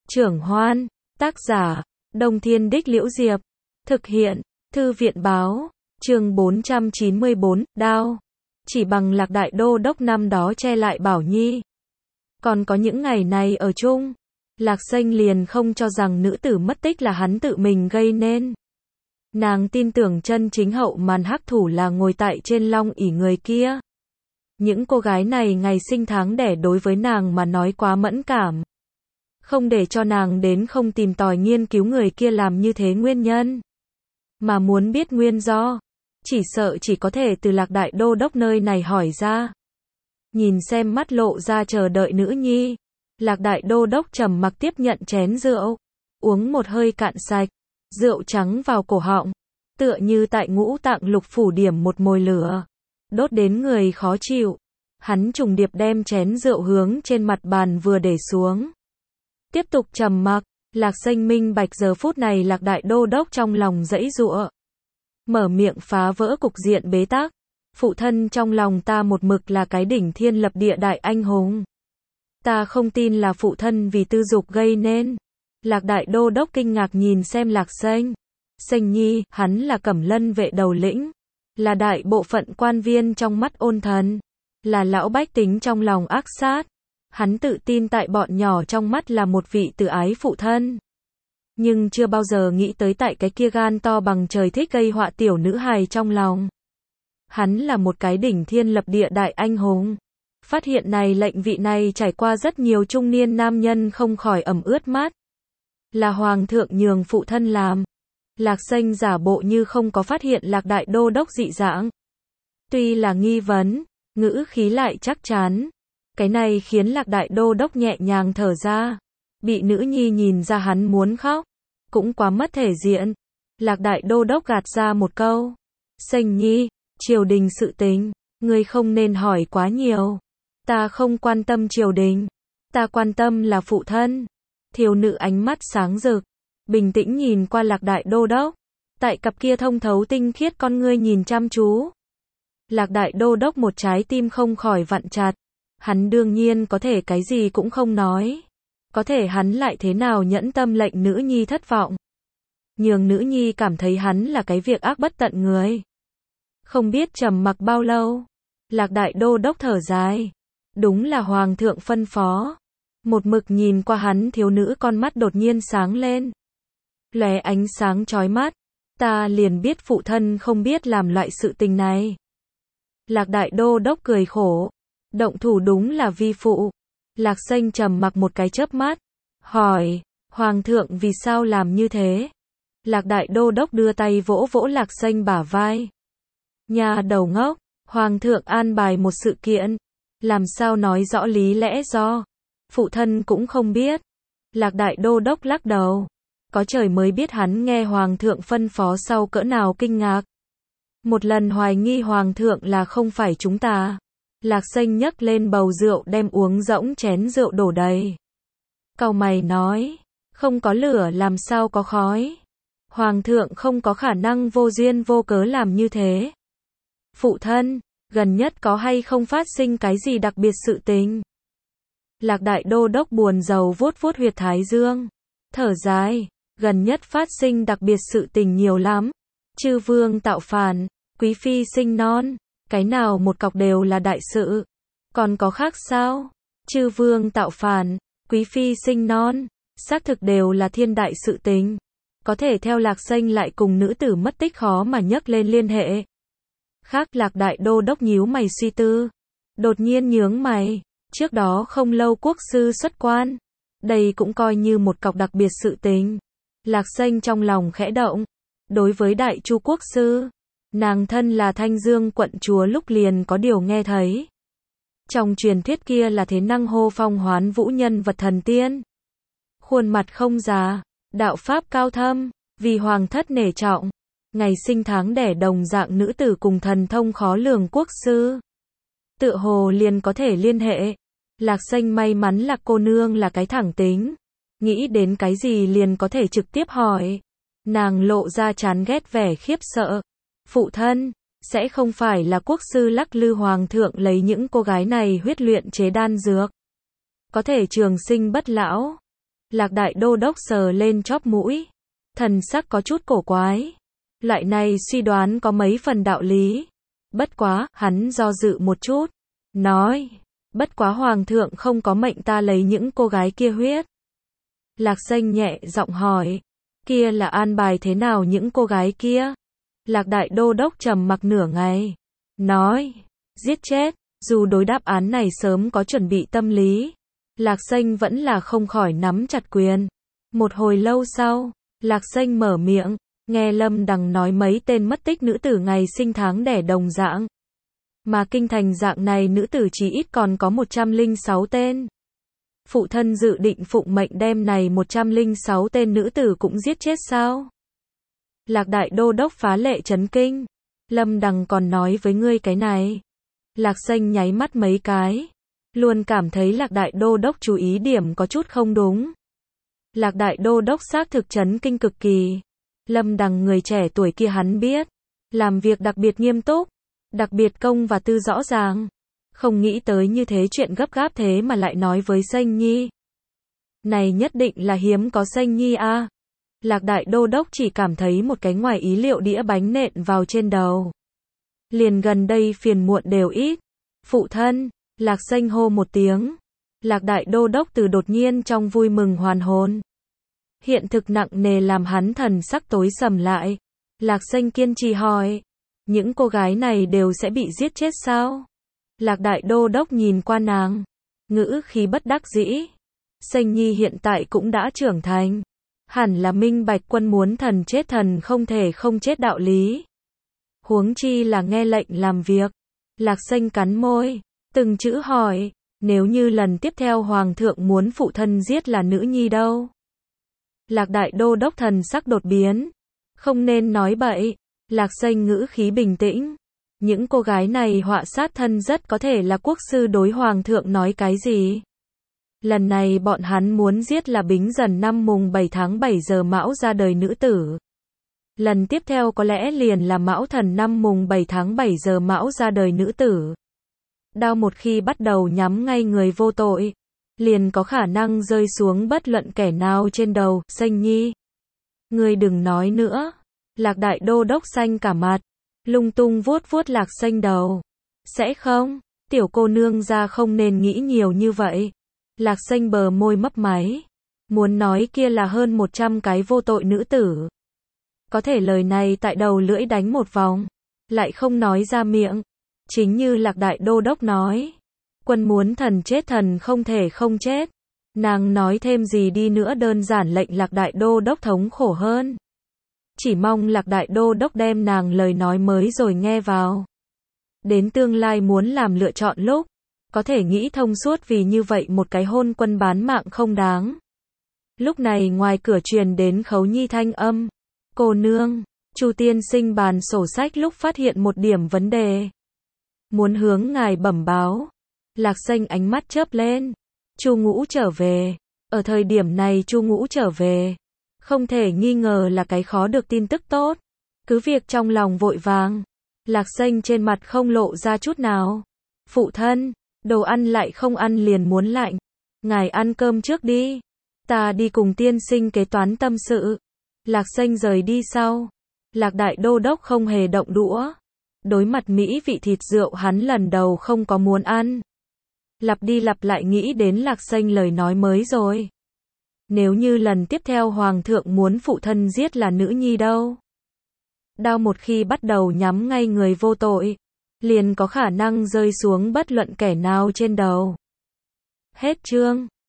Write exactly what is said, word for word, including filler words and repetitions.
Trưởng Hoan, tác giả, Đông Thiên Đích Liễu Diệp, thực hiện, Thư viện Báo, chương bốn trăm chín mươi bốn, đao. Chỉ bằng Lạc Đại Đô Đốc năm đó che lại Bảo Nhi. Còn có những ngày này ở chung, Lạc Xanh liền không cho rằng nữ tử mất tích là hắn tự mình gây nên. Nàng tin tưởng chân chính hậu màn hắc thủ là ngồi tại trên long ỷ người kia. Những cô gái này ngày sinh tháng đẻ đối với nàng mà nói quá mẫn cảm. Không để cho nàng đến không tìm tòi nghiên cứu người kia làm như thế nguyên nhân. Mà muốn biết nguyên do, chỉ sợ chỉ có thể từ Lạc Đại Đô Đốc nơi này hỏi ra. Nhìn xem mắt lộ ra chờ đợi nữ nhi, Lạc Đại Đô Đốc trầm mặc tiếp nhận chén rượu, uống một hơi cạn sạch, rượu trắng vào cổ họng, tựa như tại ngũ tạng lục phủ điểm một mồi lửa, đốt đến người khó chịu. Hắn trùng điệp đem chén rượu hướng trên mặt bàn vừa để xuống. Tiếp tục trầm mặc, Lạc Xanh minh bạch giờ phút này Lạc Đại Đô Đốc trong lòng giãy giụa. Mở miệng phá vỡ cục diện bế tắc. Phụ thân trong lòng ta một mực là cái đỉnh thiên lập địa đại anh hùng. Ta không tin là phụ thân vì tư dục gây nên. Lạc Đại Đô Đốc kinh ngạc nhìn xem Lạc Xanh. Xanh nhi, hắn là Cẩm Lân vệ đầu lĩnh. Là đại bộ phận quan viên trong mắt ôn thần. Là lão bách tính trong lòng ác sát. Hắn tự tin tại bọn nhỏ trong mắt là một vị tự ái phụ thân. Nhưng chưa bao giờ nghĩ tới tại cái kia gan to bằng trời thích gây họa tiểu nữ hài trong lòng. Hắn là một cái đỉnh thiên lập địa đại anh hùng. Phát hiện này lệnh vị này trải qua rất nhiều trung niên nam nhân không khỏi ẩm ướt mắt. Là hoàng thượng nhường phụ thân làm. Lạc Xanh giả bộ như không có phát hiện Lạc Đại Đô Đốc dị dạng. Tuy là nghi vấn, ngữ khí lại chắc chắn. Cái này khiến Lạc Đại Đô Đốc nhẹ nhàng thở ra. Bị nữ nhi nhìn ra hắn muốn khóc. Cũng quá mất thể diện. Lạc Đại Đô Đốc gạt ra một câu. Xanh nhi, triều đình sự tình, ngươi không nên hỏi quá nhiều. Ta không quan tâm triều đình. Ta quan tâm là phụ thân. Thiếu nữ ánh mắt sáng rực. Bình tĩnh nhìn qua Lạc Đại Đô Đốc. Tại cặp kia thông thấu tinh khiết con ngươi nhìn chăm chú. Lạc Đại Đô Đốc một trái tim không khỏi vặn chặt. Hắn đương nhiên có thể cái gì cũng không nói. Có thể hắn lại thế nào nhẫn tâm lệnh nữ nhi thất vọng. Nhường nữ nhi cảm thấy hắn là cái việc ác bất tận người. Không biết trầm mặc bao lâu. Lạc Đại Đô Đốc thở dài. Đúng là hoàng thượng phân phó. Một mực nhìn qua hắn thiếu nữ con mắt đột nhiên sáng lên. Lóe ánh sáng chói mắt. Ta liền biết phụ thân không biết làm loại sự tình này. Lạc Đại Đô Đốc cười khổ. Động thủ đúng là vi phụ. Lạc Xanh trầm mặc một cái chớp mắt. Hỏi, hoàng thượng vì sao làm như thế? Lạc Đại Đô Đốc đưa tay vỗ vỗ Lạc Xanh bả vai. Nhà đầu ngốc, hoàng thượng an bài một sự kiện. Làm sao nói rõ lý lẽ do? Phụ thân cũng không biết. Lạc Đại Đô Đốc lắc đầu. Có trời mới biết hắn nghe hoàng thượng phân phó sau cỡ nào kinh ngạc. Một lần hoài nghi hoàng thượng là không phải chúng ta. Lạc Xanh nhấc lên bầu rượu đem uống rỗng chén rượu đổ đầy. Cau mày nói, không có lửa làm sao có khói. Hoàng thượng không có khả năng vô duyên vô cớ làm như thế. Phụ thân, gần nhất có hay không phát sinh cái gì đặc biệt sự tình? Lạc Đại Đô Đốc buồn rầu vuốt vuốt huyệt thái dương. Thở dài, gần nhất phát sinh đặc biệt sự tình nhiều lắm. Chư vương tạo phản, quý phi sinh non. Cái nào một cọc đều là đại sự. Còn có khác sao? Chư vương tạo phản, quý phi sinh non, xác thực đều là thiên đại sự tình. Có thể theo Lạc Xanh lại cùng nữ tử mất tích khó mà nhấc lên liên hệ. Khác Lạc Đại Đô Đốc nhíu mày suy tư. Đột nhiên nhướng mày. Trước đó không lâu quốc sư xuất quan. Đây cũng coi như một cọc đặc biệt sự tình. Lạc Xanh trong lòng khẽ động. Đối với Đại Chu quốc sư, nàng thân là Thanh Dương quận chúa lúc liền có điều nghe thấy. Trong truyền thuyết kia là thế năng hô phong hoán vũ nhân vật thần tiên. Khuôn mặt không già, đạo pháp cao thâm, vì hoàng thất nể trọng. Ngày sinh tháng đẻ đồng dạng nữ tử cùng thần thông khó lường quốc sư. Tựa hồ liền có thể liên hệ. Lạc Xanh may mắn là cô nương là cái thẳng tính. Nghĩ đến cái gì liền có thể trực tiếp hỏi. Nàng lộ ra chán ghét vẻ khiếp sợ. Phụ thân, sẽ không phải là quốc sư lắc lư hoàng thượng lấy những cô gái này huyết luyện chế đan dược. Có thể trường sinh bất lão. Lạc đại đô đốc sờ lên chóp mũi. Thần sắc có chút cổ quái. Loại này suy đoán có mấy phần đạo lý. Bất quá, hắn do dự một chút. Nói. Bất quá hoàng thượng không có mệnh ta lấy những cô gái kia huyết. Lạc Xanh nhẹ giọng hỏi. Kia là an bài thế nào những cô gái kia? Lạc đại đô đốc trầm mặc nửa ngày. Nói. Giết chết. Dù đối đáp án này sớm có chuẩn bị tâm lý. Lạc Xanh vẫn là không khỏi nắm chặt quyền. Một hồi lâu sau, Lạc Xanh mở miệng. Nghe Lâm Đằng nói mấy tên mất tích nữ tử ngày sinh tháng đẻ đồng dạng. Mà kinh thành dạng này nữ tử chỉ ít còn có một trăm lẻ sáu tên. Phụ thân dự định phụng mệnh đem này một trăm lẻ sáu tên nữ tử cũng giết chết sao? Lạc đại đô đốc phá lệ chấn kinh. Lâm Đằng còn nói với ngươi cái này. Lạc Xanh nháy mắt mấy cái. Luôn cảm thấy Lạc đại đô đốc chú ý điểm có chút không đúng. Lạc đại đô đốc xác thực chấn kinh cực kỳ. Lâm Đằng người trẻ tuổi kia hắn biết. Làm việc đặc biệt nghiêm túc. Đặc biệt công và tư rõ ràng. Không nghĩ tới như thế chuyện gấp gáp thế mà lại nói với Xanh Nhi. Này nhất định là hiếm có Xanh Nhi a. À. Lạc đại đô đốc chỉ cảm thấy một cái ngoài ý liệu đĩa bánh nện vào trên đầu. Liền gần đây phiền muộn đều ít. Phụ thân, Lạc Xanh hô một tiếng. Lạc đại đô đốc từ đột nhiên trong vui mừng hoàn hồn. Hiện thực nặng nề làm hắn thần sắc tối sầm lại. Lạc Xanh kiên trì hỏi. Những cô gái này đều sẽ bị giết chết sao? Lạc đại đô đốc nhìn qua nàng. Ngữ khí bất đắc dĩ. Xanh Nhi hiện tại cũng đã trưởng thành. Hẳn là minh bạch quân muốn thần chết thần không thể không chết đạo lý. Huống chi là nghe lệnh làm việc. Lạc Xanh cắn môi. Từng chữ hỏi. Nếu như lần tiếp theo hoàng thượng muốn phụ thân giết là nữ nhi đâu? Lạc đại đô đốc thần sắc đột biến. Không nên nói bậy. Lạc Xanh ngữ khí bình tĩnh. Những cô gái này họa sát thân rất có thể là quốc sư đối hoàng thượng nói cái gì. Lần này bọn hắn muốn giết là Bính Dần năm mùng bảy tháng bảy giờ Mão ra đời nữ tử. Lần tiếp theo có lẽ liền là Mão Thần năm mùng bảy tháng bảy giờ Mão ra đời nữ tử. Đao một khi bắt đầu nhắm ngay người vô tội, liền có khả năng rơi xuống bất luận kẻ nào trên đầu. Xanh Nhi, ngươi đừng nói nữa. Lạc đại đô đốc xanh cả mặt, lung tung vuốt vuốt Lạc Xanh đầu. Sẽ không, tiểu cô nương ra không nên nghĩ nhiều như vậy. Lạc Xanh bờ môi mấp máy. Muốn nói kia là hơn một trăm cái vô tội nữ tử. Có thể lời này tại đầu lưỡi đánh một vòng, lại không nói ra miệng. Chính như Lạc đại đô đốc nói. Quân muốn thần chết thần không thể không chết. Nàng nói thêm gì đi nữa đơn giản lệnh Lạc đại đô đốc thống khổ hơn. Chỉ mong Lạc đại đô đốc đem nàng lời nói mới rồi nghe vào. Đến tương lai muốn làm lựa chọn lúc, có thể nghĩ thông suốt vì như vậy một cái hôn quân bán mạng không đáng. Lúc này ngoài cửa truyền đến Khấu Nhi thanh âm. Cô nương, Chu tiên sinh bàn sổ sách lúc phát hiện một điểm vấn đề. Muốn hướng ngài bẩm báo. Lạc Xanh ánh mắt chớp lên. Chu Ngũ trở về. Ở thời điểm này Chu Ngũ trở về. Không thể nghi ngờ là cái khó được tin tức tốt. Cứ việc trong lòng vội vàng. Lạc Xanh trên mặt không lộ ra chút nào. Phụ thân, đồ ăn lại không ăn liền muốn lạnh. Ngài ăn cơm trước đi. Ta đi cùng tiên sinh kế toán tâm sự. Lạc Xanh rời đi sau. Lạc đại đô đốc không hề động đũa. Đối mặt mỹ vị thịt rượu hắn lần đầu không có muốn ăn. Lặp đi lặp lại nghĩ đến Lạc Xanh lời nói mới rồi. Nếu như lần tiếp theo hoàng thượng muốn phụ thân giết là nữ nhi đâu? Đao một khi bắt đầu nhắm ngay người vô tội, liền có khả năng rơi xuống bất luận kẻ nào trên đầu. Hết chương.